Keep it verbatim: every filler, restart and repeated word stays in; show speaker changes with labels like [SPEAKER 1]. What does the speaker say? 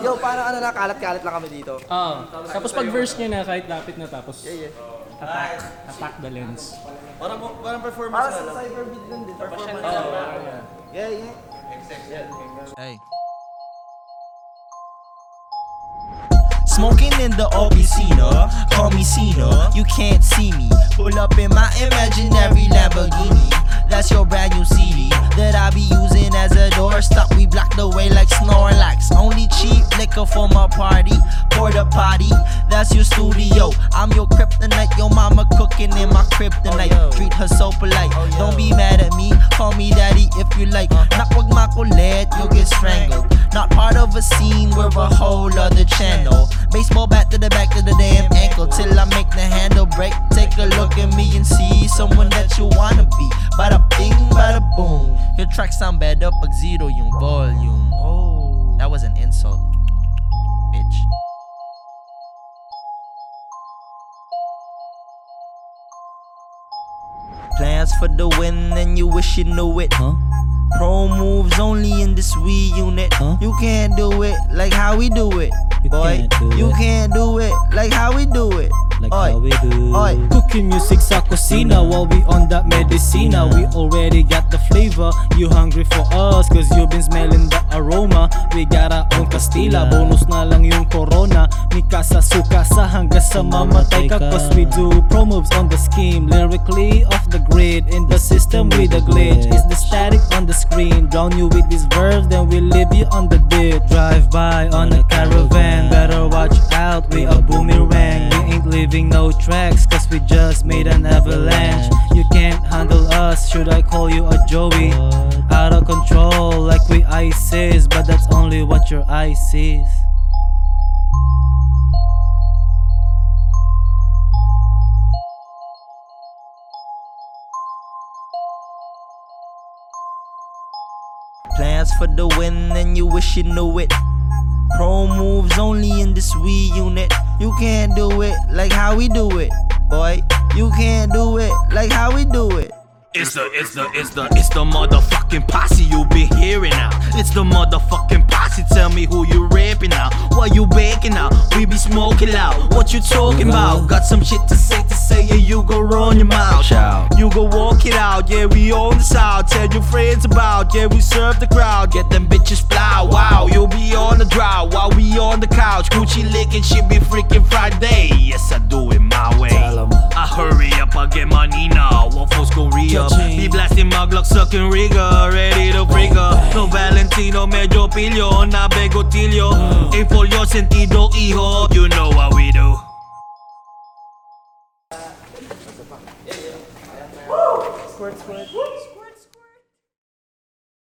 [SPEAKER 1] Yo, paano ano na, kalat-kalat lang kami dito.
[SPEAKER 2] Oo. Tapos pag verse nyo na, kahit lapit na tapos
[SPEAKER 1] Yeah, yeah.
[SPEAKER 2] attack, attack the lens.
[SPEAKER 3] Parang, parang performance
[SPEAKER 1] Para
[SPEAKER 3] na
[SPEAKER 1] sa
[SPEAKER 3] lang.
[SPEAKER 1] cyberbeat lang din. Performance.
[SPEAKER 2] Oo, yeah.
[SPEAKER 1] Yeah, yeah.
[SPEAKER 4] Hey. Smoking in the Officina, call me Cena. You can't see me. Pull up in my imaginary Lamborghini. That's your brand new C D that I be using as a doorstop. We block the way like Snorlax. Only cheap liquor for my party. Porta potty, that's your studio. I'm your kryptonite. Your mama cooking in my crib tonight. Treat her so polite. Don't be mad at me. Call me daddy if you like. Not wag makulit, you'll get strangled. Not part of a scene, we're a whole other channel. Baseball bat to the back of the damn ankle till I make the handle break. Take a look at me and see someone that you wanna be. Bada bing, bada boom. Your tracks sound better pag zero yung volume. Oh, that was an insult, bitch. Plans for the win and you wish you knew it. Huh? Pro moves only in this Wii unit. Huh? You can't do it like how we do it.
[SPEAKER 5] You
[SPEAKER 4] Boy,
[SPEAKER 5] can't do
[SPEAKER 4] you
[SPEAKER 5] it.
[SPEAKER 4] can't do it like how we do it.
[SPEAKER 5] Like
[SPEAKER 4] Oi,
[SPEAKER 5] how we do.
[SPEAKER 4] oi.
[SPEAKER 5] Cooking music sa kusina while we on that medicina. We already got the flavor. You hungry for us cause you been smelling the aroma. We got our own Castilla. Bonus na lang yung Corona. Mikasa sukasa hanggang sa mamatay ka. Cause we do pro moves on the scheme. Lyrically off the grid. In the system with a glitch. Is the static on the screen. Drown you with these verbs then we leave you on the ditch. Drive by on a caravan. Better watch out, we a boomerang. We ain't leaving no tracks cause we just made an avalanche. You can't handle us, should I call you a Joey? Out of control like we ISIS, but that's only what your eye sees.
[SPEAKER 4] Plans for the win and you wish you knew it. Pro moves only in this Wii unit. You can't do it like how we do it. Boy, you can't do it like how we do it.
[SPEAKER 3] It's the, it's the, it's the, it's the motherfucking posse you been hearing now. It's the motherfucking posse. Tell me who you rapping now. What you baking now? We be smoking loud. What you talking about? Got some shit to say to say, yeah, you go run your mouth. You go walk it out, yeah, we own the south. Tell your friends about, yeah, we serve the crowd. Get them bitches plow, wow, you'll be on the drought while we on the couch. Gucci licking shit be freaking Friday. Yes, I do it my way. I hurry up, I get money now. Waffles go re-up. Be blasting muglock, sucking rigor. Ready to trigger. No Valentino, medyo pilyo. Na begotilyo. A folio, sentido, hijo. You know what we do.
[SPEAKER 1] Squirt, squirt.